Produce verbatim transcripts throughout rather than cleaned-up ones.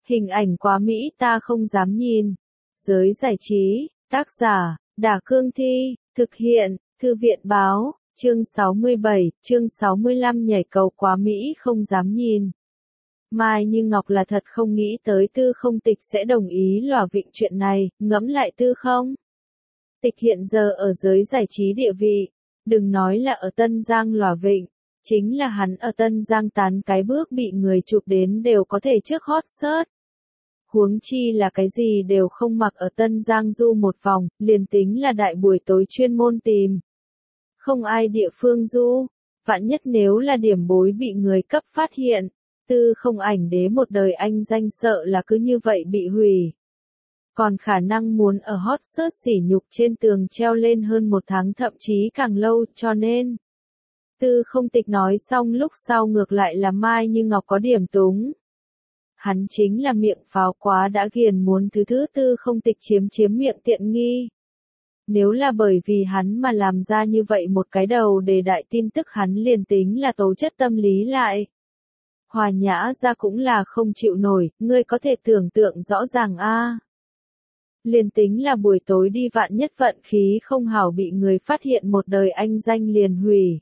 Hình ảnh quá mỹ ta không dám nhìn. Giới giải trí, tác giả, Đả Cương Thi, thực hiện, Thư viện Báo, chương sáu mươi bảy, chương sáu mươi lăm nhảy cầu quá mỹ không dám nhìn. Mai Như Ngọc là thật không nghĩ tới Tư Không Tịch sẽ đồng ý lòa vịnh chuyện này, ngẫm lại Tư Không Tịch hiện giờ ở giới giải trí địa vị, đừng nói là ở Tân Giang lòa vịnh, chính là hắn ở Tân Giang tán cái bước bị người chụp đến đều có thể trước hot search. Huống chi là cái gì đều không mặc ở Tân Giang du một vòng, liền tính là đại buổi tối chuyên môn tìm. Không ai địa phương du, vạn nhất nếu là điểm bối bị người cấp phát hiện, Tư Không ảnh đế một đời anh danh sợ là cứ như vậy bị hủy. Còn khả năng muốn ở hot search sỉ nhục trên tường treo lên hơn một tháng thậm chí càng lâu cho nên. Tư Không Tịch nói xong lúc sau ngược lại là Mai Như Ngọc có điểm túng. Hắn chính là miệng pháo quá đã ghiền muốn thứ thứ Tư Không Tịch chiếm chiếm miệng tiện nghi. Nếu là bởi vì hắn mà làm ra như vậy một cái đầu đề đại tin tức hắn liền tính là tố chất tâm lý lại. Hòa Nhã ra cũng là không chịu nổi, ngươi có thể tưởng tượng rõ ràng a. À. Liền tính là buổi tối đi vạn nhất vận khí không hảo bị người phát hiện một đời anh danh liền hủy.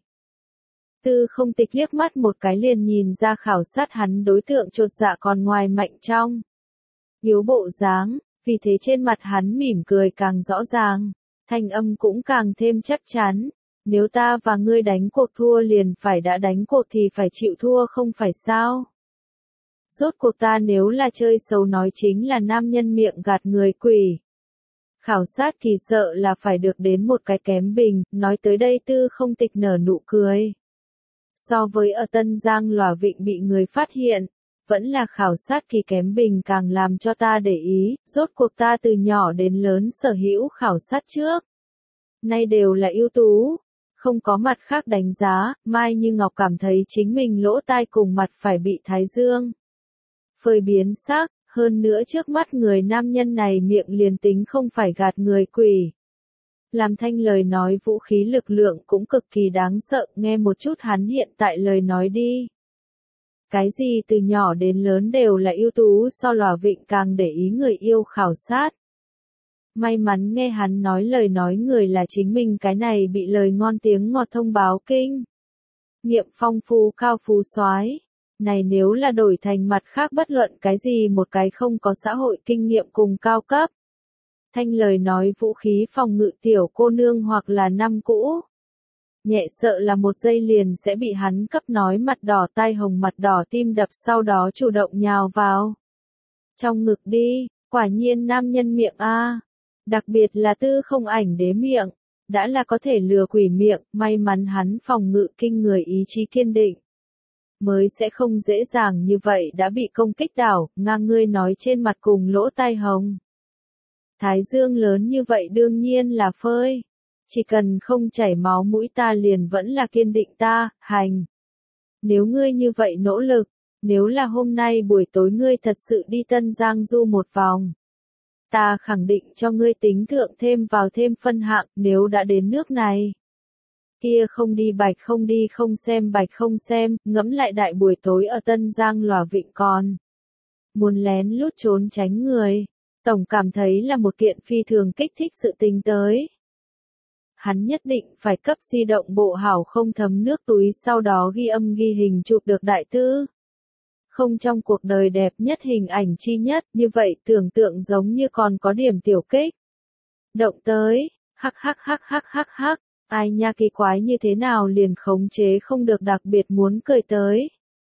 Tư Không Tịch liếc mắt một cái liền nhìn ra khảo sát hắn đối tượng chột dạ còn ngoài mạnh trong. Yếu bộ dáng, vì thế trên mặt hắn mỉm cười càng rõ ràng, thanh âm cũng càng thêm chắc chắn. Nếu ta và ngươi đánh cuộc thua liền phải đã đánh cuộc thì phải chịu thua không phải sao? Rốt cuộc ta nếu là chơi xấu nói chính là nam nhân miệng gạt người quỷ. Khảo sát kỳ sợ là phải được đến một cái kém bình, nói tới đây Tư Không Tịch nở nụ cười. So với ở Tân Giang lòa vịnh bị người phát hiện, vẫn là khảo sát kỳ kém bình càng làm cho ta để ý, rốt cuộc ta từ nhỏ đến lớn sở hữu khảo sát trước. Nay đều là ưu tú, không có mặt khác đánh giá, Mai Như Ngọc cảm thấy chính mình lỗ tai cùng mặt phải bị thái dương phơi biến sắc, hơn nữa trước mắt người nam nhân này miệng liền tính không phải gạt người quỷ. Làm thanh lời nói vũ khí lực lượng cũng cực kỳ đáng sợ, nghe một chút hắn hiện tại lời nói đi. Cái gì từ nhỏ đến lớn đều là ưu tú so lòa vịnh càng để ý người yêu khảo sát. May mắn nghe hắn nói lời nói người là chính mình cái này bị lời ngon tiếng ngọt thông báo kinh. Nghiệm phong phú cao phú soái. Này nếu là đổi thành mặt khác bất luận cái gì một cái không có xã hội kinh nghiệm cùng cao cấp. Thanh lời nói vũ khí phòng ngự tiểu cô nương hoặc là năm cũ. Nhẹ sợ là một giây liền sẽ bị hắn cấp nói mặt đỏ tai hồng mặt đỏ tim đập sau đó chủ động nhào vào. Trong ngực đi, quả nhiên nam nhân miệng a, đặc biệt là Tư Không ảnh đế miệng, đã là có thể lừa quỷ miệng, may mắn hắn phòng ngự kinh người ý chí kiên định. Mới sẽ không dễ dàng như vậy đã bị công kích đảo, ngang ngươi nói trên mặt cùng lỗ tai hồng. Thái dương lớn như vậy đương nhiên là phơi. Chỉ cần không chảy máu mũi ta liền vẫn là kiên định ta, hành. Nếu ngươi như vậy nỗ lực, nếu là hôm nay buổi tối ngươi thật sự đi Tân Giang du một vòng. Ta khẳng định cho ngươi tính thượng thêm vào thêm phân hạng nếu đã đến nước này. Kia không đi bạch không đi không xem bạch không xem, ngẫm lại đại buổi tối ở Tân Giang lòa vịnh còn. Muốn lén lút trốn tránh người, tổng cảm thấy là một kiện phi thường kích thích sự tình tới. Hắn nhất định phải cấp di động bộ hảo không thấm nước túi sau đó ghi âm ghi hình chụp được đại tư. Không trong cuộc đời đẹp nhất hình ảnh chi nhất, như vậy tưởng tượng giống như còn có điểm tiểu kích. Động tới, hắc hắc hắc hắc hắc hắc. Ai nha kỳ quái như thế nào liền khống chế không được đặc biệt muốn cười tới.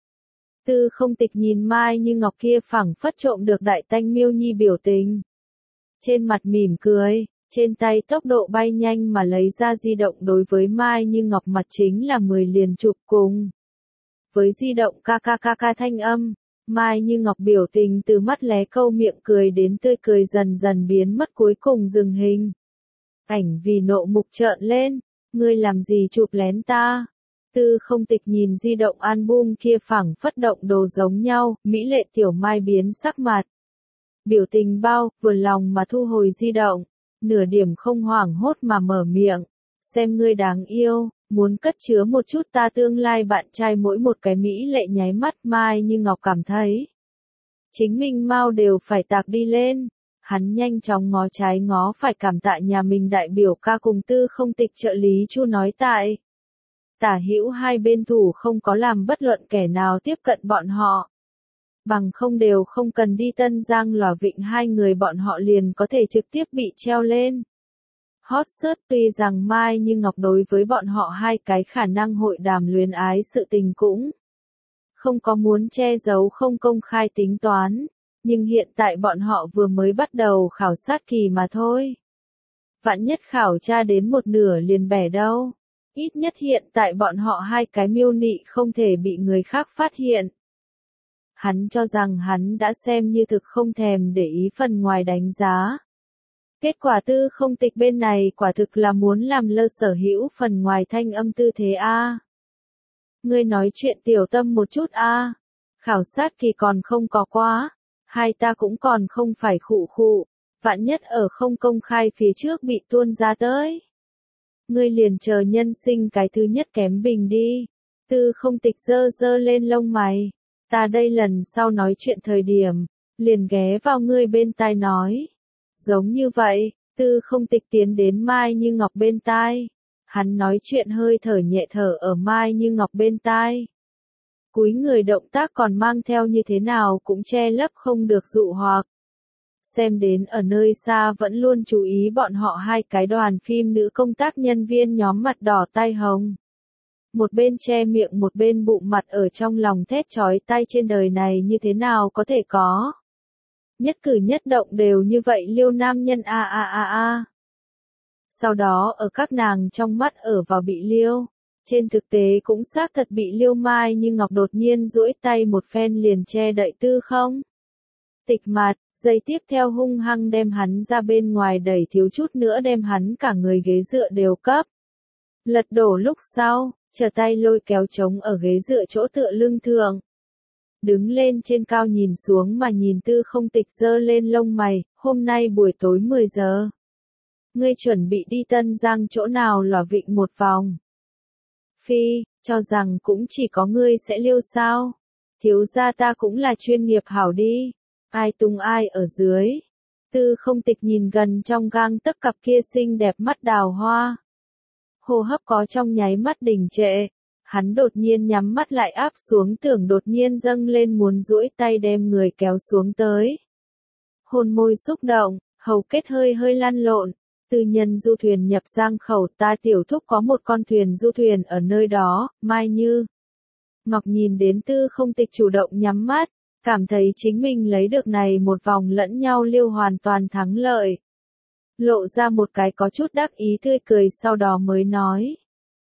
Tư Không Tịch nhìn Mai Như Ngọc kia phẳng phất trộm được đại tanh miêu nhi biểu tình. Trên mặt mỉm cười, trên tay tốc độ bay nhanh mà lấy ra di động đối với Mai Như Ngọc mặt chính là mười liền chụp cùng. Với di động ca ca ca ca thanh âm, Mai Như Ngọc biểu tình từ mắt lé câu miệng cười đến tươi cười dần dần biến mất cuối cùng dừng hình. Ảnh vì nộ mục trợn lên, ngươi làm gì chụp lén ta? Tư Không Tịch nhìn di động album kia phẳng phất động đồ giống nhau, mỹ lệ tiểu mai biến sắc mặt. Biểu tình bao, vừa lòng mà thu hồi di động, nửa điểm không hoảng hốt mà mở miệng. Xem ngươi đáng yêu, muốn cất chứa một chút ta tương lai bạn trai mỗi một cái mỹ lệ nháy mắt Mai Như Ngọc cảm thấy. chính mình mau đều phải tạc đi lên. Hắn nhanh chóng ngó trái ngó phải cảm tạ nhà mình đại biểu ca cùng Tư Không Tịch trợ lý Chu nói tại. Tả hữu hai bên thủ không có làm bất luận kẻ nào tiếp cận bọn họ. Bằng không đều không cần đi Tân Giang Lòa Vịnh hai người bọn họ liền có thể trực tiếp bị treo lên. Hot search tuy rằng Mai Như Ngọc đối với bọn họ hai cái khả năng hội đàm luyến ái sự tình cũng không có muốn che giấu không công khai tính toán, nhưng hiện tại bọn họ vừa mới bắt đầu khảo sát kỳ mà thôi. Vạn nhất khảo tra đến một nửa liền bẻ đâu. Ít nhất hiện tại bọn họ hai cái miêu nị không thể bị người khác phát hiện. Hắn cho rằng hắn đã xem như thực không thèm để ý phần ngoài đánh giá. Kết quả Tư Không Tịch bên này quả thực là muốn làm lơ sở hữu phần ngoài thanh âm tư thế a. Ngươi nói chuyện tiểu tâm một chút a. Khảo sát kỳ còn không có quá, hai ta cũng còn không phải khụ khụ, vạn nhất ở không công khai phía trước bị tuôn ra tới. Ngươi liền chờ nhân sinh cái thứ nhất kém bình đi. Tư Không Tịch giơ giơ lên lông mày. Ta đây lần sau nói chuyện thời điểm, liền ghé vào ngươi bên tai nói. Giống như vậy, Tư Không Tịch tiến đến Mai Như Ngọc bên tai. Hắn nói chuyện hơi thở nhẹ thở ở Mai Như Ngọc bên tai. Cúi người động tác còn mang theo như thế nào cũng che lấp không được dụ hoặc. Xem đến ở nơi xa vẫn luôn chú ý bọn họ hai cái đoàn phim nữ công tác nhân viên nhóm mặt đỏ tai hồng. Một bên che miệng một bên bụng mặt ở trong lòng thét chói tai trên đời này như thế nào có thể có. Nhất cử nhất động đều như vậy liêu nam nhân a a a a. Sau đó ở các nàng trong mắt ở vào bị liêu. Trên thực tế cũng xác thật bị liêu Mai Như Ngọc đột nhiên duỗi tay một phen liền che đậy Tư Không Tịch mặt, giây tiếp theo hung hăng đem hắn ra bên ngoài đẩy thiếu chút nữa đem hắn cả người ghế dựa đều cấp. Lật đổ lúc sau, trở tay lôi kéo trống ở ghế dựa chỗ tựa lưng thượng. Đứng lên trên cao nhìn xuống mà nhìn Tư Không Tịch giơ lên lông mày, hôm nay buổi tối mười giờ. Ngươi chuẩn bị đi Tân Giang chỗ nào Lòa Vịnh một vòng. Phi, cho rằng cũng chỉ có ngươi sẽ liêu sao. Thiếu gia ta cũng là chuyên nghiệp hảo đi. Ai tung ai ở dưới. Tư Không Tịch nhìn gần trong gang tấc cặp kia xinh đẹp mắt đào hoa. Hô hấp có trong nháy mắt đình trệ. Hắn đột nhiên nhắm mắt lại áp xuống tưởng đột nhiên dâng lên muốn duỗi tay đem người kéo xuống tới. Hôn môi xúc động, hầu kết hơi hơi lăn lộn. Tư nhân du thuyền nhập Giang khẩu ta tiểu thúc có một con thuyền du thuyền ở nơi đó, Mai Như Ngọc nhìn đến Tư Không Tịch chủ động nhắm mắt, cảm thấy chính mình lấy được này một vòng lẫn nhau liêu hoàn toàn thắng lợi. Lộ ra một cái có chút đắc ý tươi cười sau đó mới nói.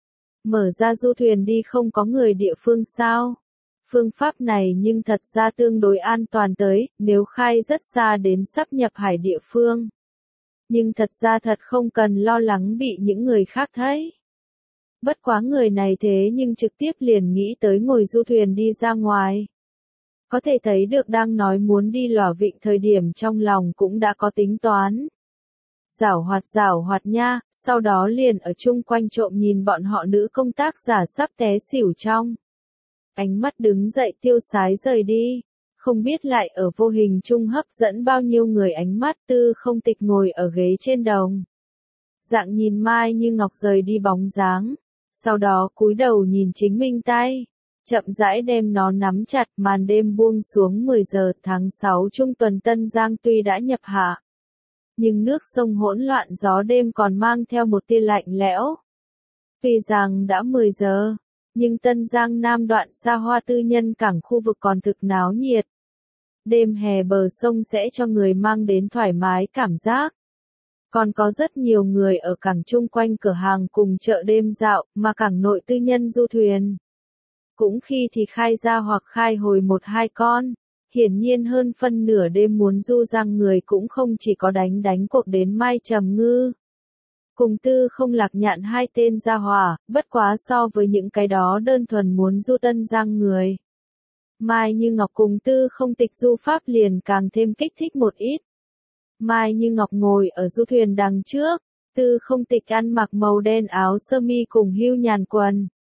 Mở ra du thuyền đi không có người địa phương sao? Phương pháp này nhưng thật ra tương đối an toàn tới, nếu khai rất xa đến sắp nhập hải địa phương. Nhưng thật ra thật không cần lo lắng bị những người khác thấy. Bất quá người này thế nhưng trực tiếp liền nghĩ tới ngồi du thuyền đi ra ngoài. Có thể thấy được đang nói muốn đi Lòa Vịnh thời điểm trong lòng cũng đã có tính toán. Giảo hoạt giảo hoạt nha, sau đó liền ở chung quanh trộm nhìn bọn họ nữ công tác giả sắp té xỉu trong. Ánh mắt đứng dậy tiêu sái rời đi. Không biết lại ở vô hình chung hấp dẫn bao nhiêu người ánh mắt. Tư Không Tịch ngồi ở ghế trên đồng. Dạng nhìn Mai Như Ngọc rời đi bóng dáng. Sau đó cúi đầu nhìn chính mình tay. Chậm rãi đem nó nắm chặt màn đêm buông xuống mười giờ tháng sáu trung tuần Tân Giang tuy đã nhập hạ. Nhưng nước sông hỗn loạn gió đêm còn mang theo một tia lạnh lẽo. Tuy rằng đã mười giờ, nhưng Tân Giang Nam đoạn xa hoa tư nhân cảng khu vực còn thực náo nhiệt. Đêm hè bờ sông sẽ cho người mang đến thoải mái cảm giác. Còn có rất nhiều người ở cảng chung quanh cửa hàng cùng chợ đêm dạo, mà cảng nội tư nhân du thuyền. Cũng khi thì khai ra hoặc khai hồi một hai con. Hiển nhiên hơn phân nửa đêm muốn du giang người cũng không chỉ có đánh đánh cuộc đến Mai Trầm Ngư. Cùng Tư Không Lạc Nhạn hai tên gia hỏa, bất quá so với những cái đó đơn thuần muốn du Tân Giang người. Mai Như Ngọc cùng Tư Không Tịch du pháp liền càng thêm kích thích một ít. Mai Như Ngọc ngồi ở du thuyền đằng trước, Tư Không Tịch ăn mặc màu đen áo sơ mi cùng hưu nhàn quần.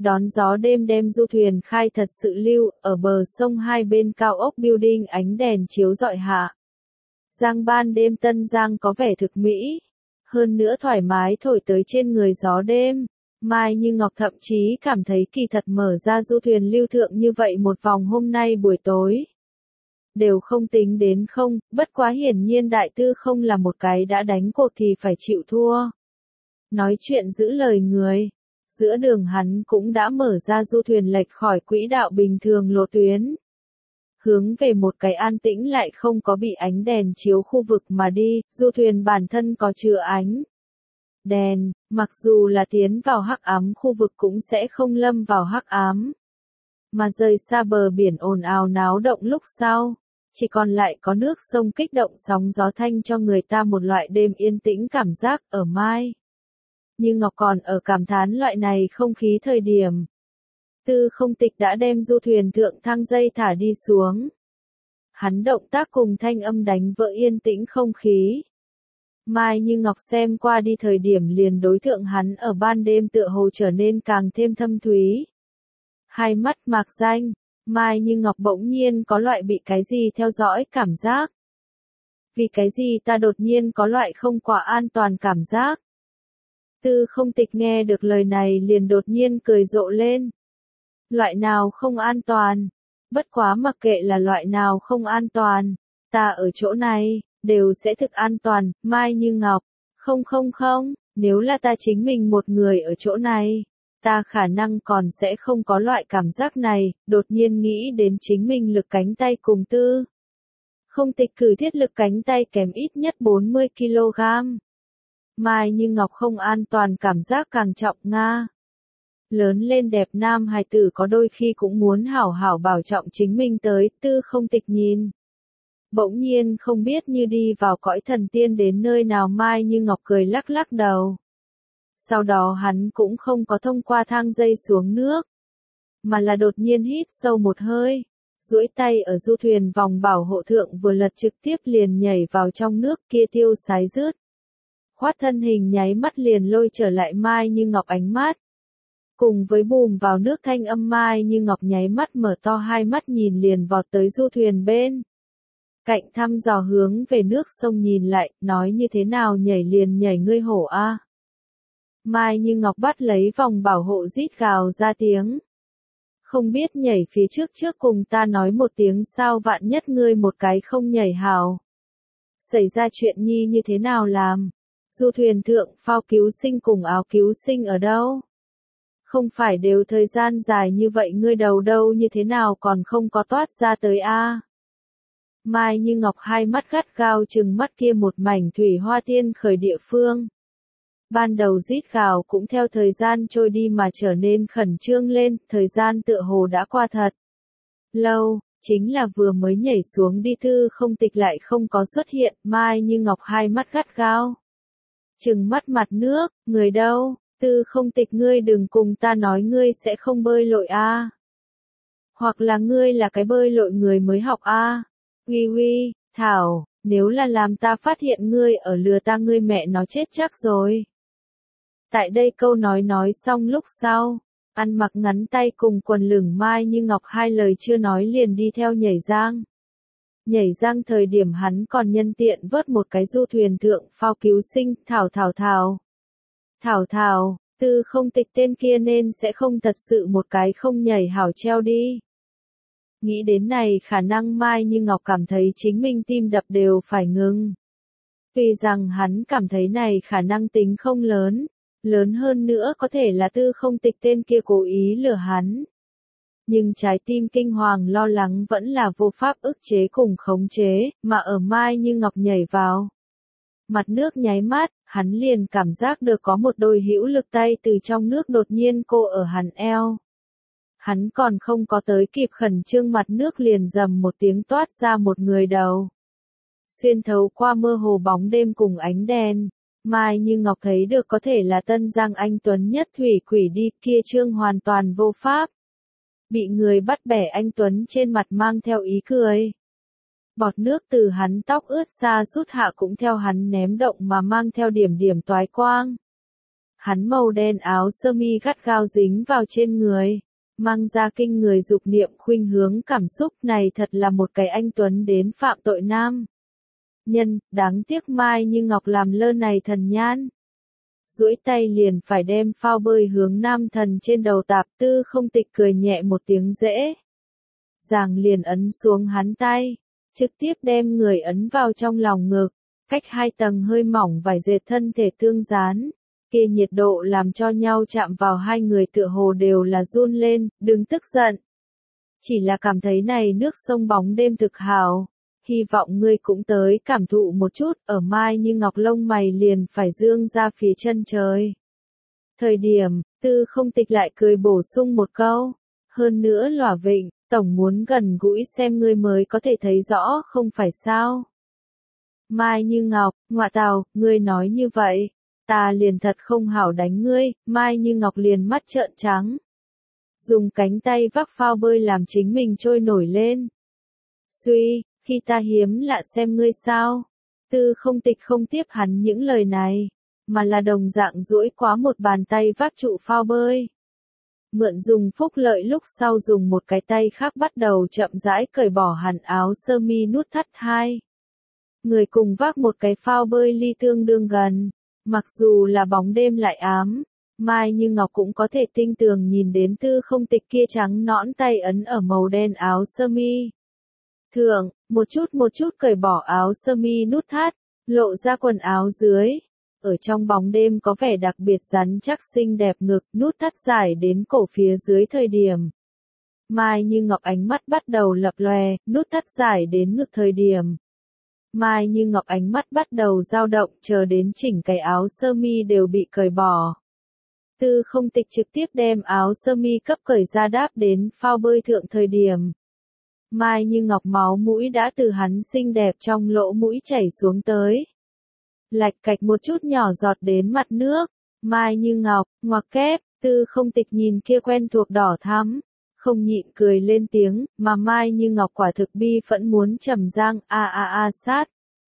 Đón gió đêm đem du thuyền khai thật sự lưu, ở bờ sông hai bên cao ốc building ánh đèn chiếu rọi hạ. Giang ban đêm Tân Giang có vẻ thực mỹ, hơn nữa thoải mái thổi tới trên người gió đêm. Mai Như Ngọc thậm chí cảm thấy kỳ thật mở ra du thuyền lưu thượng như vậy một vòng hôm nay buổi tối. Đều không tính đến không, bất quá hiển nhiên đại tư không là một cái đã đánh cuộc thì phải chịu thua. Nói chuyện giữ lời người. Giữa đường hắn cũng đã mở ra du thuyền lệch khỏi quỹ đạo bình thường lộ tuyến. Hướng về một cái an tĩnh lại không có bị ánh đèn chiếu khu vực mà đi, du thuyền bản thân có chứa ánh đèn, mặc dù là tiến vào hắc ám khu vực cũng sẽ không lâm vào hắc ám. Mà rời xa bờ biển ồn ào náo động lúc sau, chỉ còn lại có nước sông kích động sóng gió thanh cho người ta một loại đêm yên tĩnh cảm giác ở Mai Như Ngọc còn ở cảm thán loại này không khí thời điểm. Tư Không Tịch đã đem du thuyền thượng thang dây thả đi xuống. Hắn động tác cùng thanh âm đánh vỡ yên tĩnh không khí. Mai Như Ngọc xem qua đi thời điểm liền đối thượng hắn ở ban đêm tựa hồ trở nên càng thêm thâm thúy. Hai mắt mạc danh, Mai Như Ngọc bỗng nhiên có loại bị cái gì theo dõi cảm giác. Vì cái gì ta đột nhiên có loại không quá an toàn cảm giác. Tư Không Tịch nghe được lời này liền đột nhiên cười rộ lên. Loại nào không an toàn? Bất quá mặc kệ là loại nào không an toàn, ta ở chỗ này, đều sẽ thực an toàn, Mai Như Ngọc. Không không không, nếu là ta chính mình một người ở chỗ này, ta khả năng còn sẽ không có loại cảm giác này, đột nhiên nghĩ đến chính mình lực cánh tay cùng Tư Không Tịch cử thiết lực cánh tay kém ít nhất bốn mươi ki lô gam. Mai Như Ngọc không an toàn cảm giác càng trọng Nga. Lớn lên đẹp nam hài tử có đôi khi cũng muốn hảo hảo bảo trọng chính mình tới, Tư Không Tịch nhìn. Bỗng nhiên không biết như đi vào cõi thần tiên đến nơi nào Mai Như Ngọc cười lắc lắc đầu. Sau đó hắn cũng không có thông qua thang dây xuống nước, mà là đột nhiên hít sâu một hơi, duỗi tay ở du thuyền vòng bảo hộ thượng vừa lật trực tiếp liền nhảy vào trong nước kia tiêu sái rớt. Khoát thân hình nháy mắt liền lôi trở lại Mai Như Ngọc ánh mắt. Cùng với bùm vào nước thanh âm Mai Như Ngọc nháy mắt mở to hai mắt nhìn liền vọt tới du thuyền bên cạnh thăm dò hướng về nước sông nhìn lại, nói như thế nào nhảy liền nhảy ngươi hổ a. Mai Như Ngọc bắt lấy vòng bảo hộ rít gào ra tiếng. Không biết nhảy phía trước trước cùng ta nói một tiếng sao vạn nhất ngươi một cái không nhảy hào. Xảy ra chuyện nhi như thế nào làm? Du thuyền thượng phao cứu sinh cùng áo cứu sinh ở đâu? Không phải đều thời gian dài như vậy ngươi đầu đâu như thế nào còn không có toát ra tới a? Mai Như Ngọc hai mắt gắt gao trừng mắt kia một mảnh thủy hoa tiên khởi địa phương. Ban đầu rít gào cũng theo thời gian trôi đi mà trở nên khẩn trương lên, thời gian tựa hồ đã qua thật lâu, chính là vừa mới nhảy xuống đi Tư Không Tịch lại không có xuất hiện, Mai Như Ngọc hai mắt gắt gao trừng mắt mặt nước, người đâu? Tư Không Tịch ngươi đừng cùng ta nói ngươi sẽ không bơi lội a. Hoặc là ngươi là cái bơi lội người mới học a. Uy uy, Thảo, nếu là làm ta phát hiện ngươi ở lừa ta ngươi mẹ nó chết chắc rồi. Tại đây câu nói nói xong lúc sau, ăn mặc ngắn tay cùng quần lửng Mai Như Ngọc hai lời chưa nói liền đi theo nhảy giang. Nhảy giang thời điểm hắn còn nhân tiện vớt một cái du thuyền thượng phao cứu sinh, thảo thảo thảo. Thảo thảo, Tư Không Tịch tên kia nên sẽ không thật sự một cái không nhảy hảo treo đi. Nghĩ đến này khả năng Mai Như Ngọc cảm thấy chính mình tim đập đều phải ngừng. Tuy rằng hắn cảm thấy này khả năng tính không lớn, lớn hơn nữa có thể là Tư Không Tịch tên kia cố ý lừa hắn. Nhưng trái tim kinh hoàng lo lắng vẫn là vô pháp ức chế cùng khống chế, mà ở Mai Như Ngọc nhảy vào. Mặt nước nháy mắt, hắn liền cảm giác được có một đôi hữu lực tay từ trong nước đột nhiên cô ở hắn eo. Hắn còn không có tới kịp khẩn trương mặt nước liền rầm một tiếng toát ra một người đầu. Xuyên thấu qua mơ hồ bóng đêm cùng ánh đèn, Mai Như Ngọc thấy được có thể là Tân Giang anh tuấn nhất thủy quỷ đi kia trương hoàn toàn vô pháp. Bị người bắt bẻ anh tuấn trên mặt mang theo ý cười. Bọt nước từ hắn tóc ướt xa rút hạ cũng theo hắn ném động mà mang theo điểm điểm toái quang. Hắn màu đen áo sơ mi gắt gao dính vào trên người, mang ra kinh người dục niệm khuynh hướng cảm xúc này thật là một cái anh tuấn đến phạm tội nam. Nhân, đáng tiếc Mai Như Ngọc làm lơ này thần nhan. Duỗi tay liền phải đem phao bơi hướng nam thần trên đầu tạp Tư Không Tịch cười nhẹ một tiếng dễ. Dàng liền ấn xuống hắn tay, trực tiếp đem người ấn vào trong lòng ngực, cách hai tầng hơi mỏng vải dệt thân thể tương dán. Kia nhiệt độ làm cho nhau chạm vào hai người tựa hồ đều là run lên, đừng tức giận. Chỉ là cảm thấy này nước sông bóng đêm thực hào. Hy vọng ngươi cũng tới cảm thụ một chút, ở Mai Như Ngọc lông mày liền phải dương ra phía chân trời. Thời điểm, Tư Không Tịch lại cười bổ sung một câu. Hơn nữa Lỏa Vịnh, tổng muốn gần gũi xem ngươi mới có thể thấy rõ không phải sao. Mai Như Ngọc, ngọa tào, ngươi nói như vậy. Ta liền thật không hảo đánh ngươi, Mai Như Ngọc liền mắt trợn trắng. Dùng cánh tay vác phao bơi làm chính mình trôi nổi lên. Suy, khi ta hiếm lạ xem ngươi sao. Tư Không Tịch không tiếp hắn những lời này, mà là đồng dạng duỗi quá một bàn tay vác trụ phao bơi. Mượn dùng phúc lợi lúc sau dùng một cái tay khác bắt đầu chậm rãi cởi bỏ hẳn áo sơ mi nút thắt hai. Người cùng vác một cái phao bơi ly tương đương gần. Mặc dù là bóng đêm lại ám, Mai Như Ngọc cũng có thể tinh tường nhìn đến Tư Không Tịch kia trắng nõn tay ấn ở màu đen áo sơ mi. Thường, một chút một chút cởi bỏ áo sơ mi nút thắt, lộ ra quần áo dưới. Ở trong bóng đêm có vẻ đặc biệt rắn chắc xinh đẹp ngực, nút thắt dài đến cổ phía dưới thời điểm. Mai Như Ngọc ánh mắt bắt đầu lập lòe, nút thắt dài đến ngực thời điểm. Mai Như Ngọc ánh mắt bắt đầu dao động chờ đến chỉnh cái áo sơ mi đều bị cởi bỏ. Tư Không Tịch trực tiếp đem áo sơ mi cấp cởi ra đáp đến phao bơi thượng thời điểm. Mai Như Ngọc máu mũi đã từ hắn xinh đẹp trong lỗ mũi chảy xuống tới. Lạch cạch một chút nhỏ giọt đến mặt nước. Mai Như Ngọc, ngoặc kép, Tư Không Tịch nhìn kia quen thuộc đỏ thắm. Không nhịn cười lên tiếng, mà Mai Như Ngọc quả thực bi phẫn muốn trầm giang a a a sát.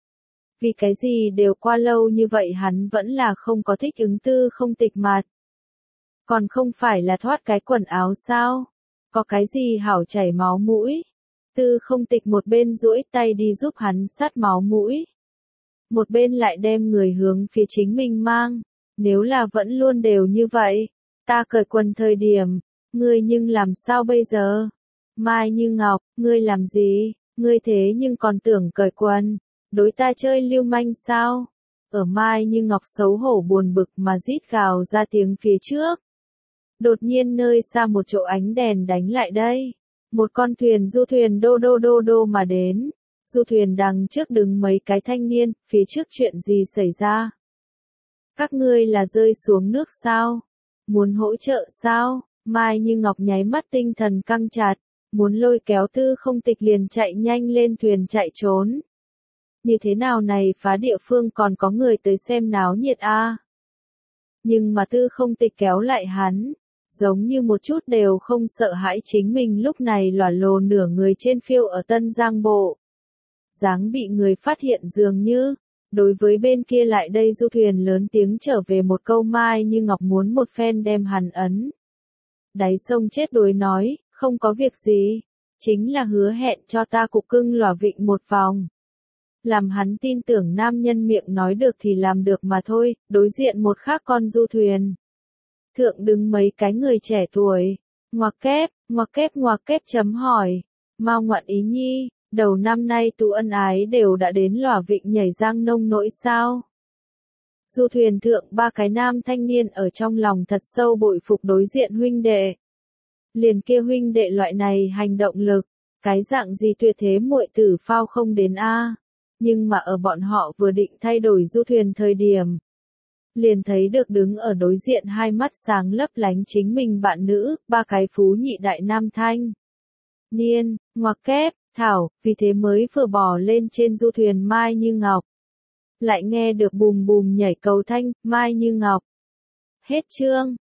Vì cái gì đều qua lâu như vậy hắn vẫn là không có thích ứng Tư Không Tịch mặt. Còn không phải là thoát cái quần áo sao? Có cái gì hảo chảy máu mũi? Tư Không Tịch một bên duỗi tay đi giúp hắn sát máu mũi. Một bên lại đem người hướng phía chính mình mang. Nếu là vẫn luôn đều như vậy, ta cởi quần thời điểm. Ngươi nhưng làm sao bây giờ? Mai Như Ngọc, ngươi làm gì? Ngươi thế nhưng còn tưởng cởi quần. Đối ta chơi lưu manh sao? Ở Mai Như Ngọc xấu hổ buồn bực mà rít gào ra tiếng phía trước. Đột nhiên nơi xa một chỗ ánh đèn đánh lại đây. Một con thuyền du thuyền đô đô đô đô mà đến. Du thuyền đằng trước đứng mấy cái thanh niên, phía trước chuyện gì xảy ra? Các ngươi là rơi xuống nước sao? Muốn hỗ trợ sao? Mai Như Ngọc nháy mắt tinh thần căng chặt, muốn lôi kéo Tư Không Tịch liền chạy nhanh lên thuyền chạy trốn. Như thế nào này phá địa phương còn có người tới xem náo nhiệt a? À? Nhưng mà Tư Không Tịch kéo lại hắn, giống như một chút đều không sợ hãi chính mình lúc này lòa lồ nửa người trên phiêu ở Tân Giang Bộ. Dáng bị người phát hiện dường như, đối với bên kia lại đây du thuyền lớn tiếng trở về một câu Mai Như Ngọc muốn một phen đem hắn ấn. Đáy sông chết đuối nói, không có việc gì, chính là hứa hẹn cho ta cục cưng Lỏa Vịnh một vòng. Làm hắn tin tưởng nam nhân miệng nói được thì làm được mà thôi, đối diện một khác con du thuyền. Thượng đứng mấy cái người trẻ tuổi, ngoặc kép, ngoặc kép ngoặc kép chấm hỏi, Mao Ngoạn Ý Nhi, đầu năm nay tụ ân ái đều đã đến Lỏa Vịnh nhảy giang nông nỗi sao? Du thuyền thượng ba cái nam thanh niên ở trong lòng thật sâu bội phục đối diện huynh đệ. Liền kia huynh đệ loại này hành động lực, cái dạng gì tuyệt thế muội tử phao không đến a. Nhưng mà ở bọn họ vừa định thay đổi du thuyền thời điểm, liền thấy được đứng ở đối diện hai mắt sáng lấp lánh chính mình bạn nữ, ba cái phú nhị đại nam thanh. Niên, ngoặc kép, thảo, vì thế mới vừa bò lên trên du thuyền Mai Như Ngọc. Lại nghe được bùm bùm nhảy cầu thanh, Mai Như Ngọc. Hết chương.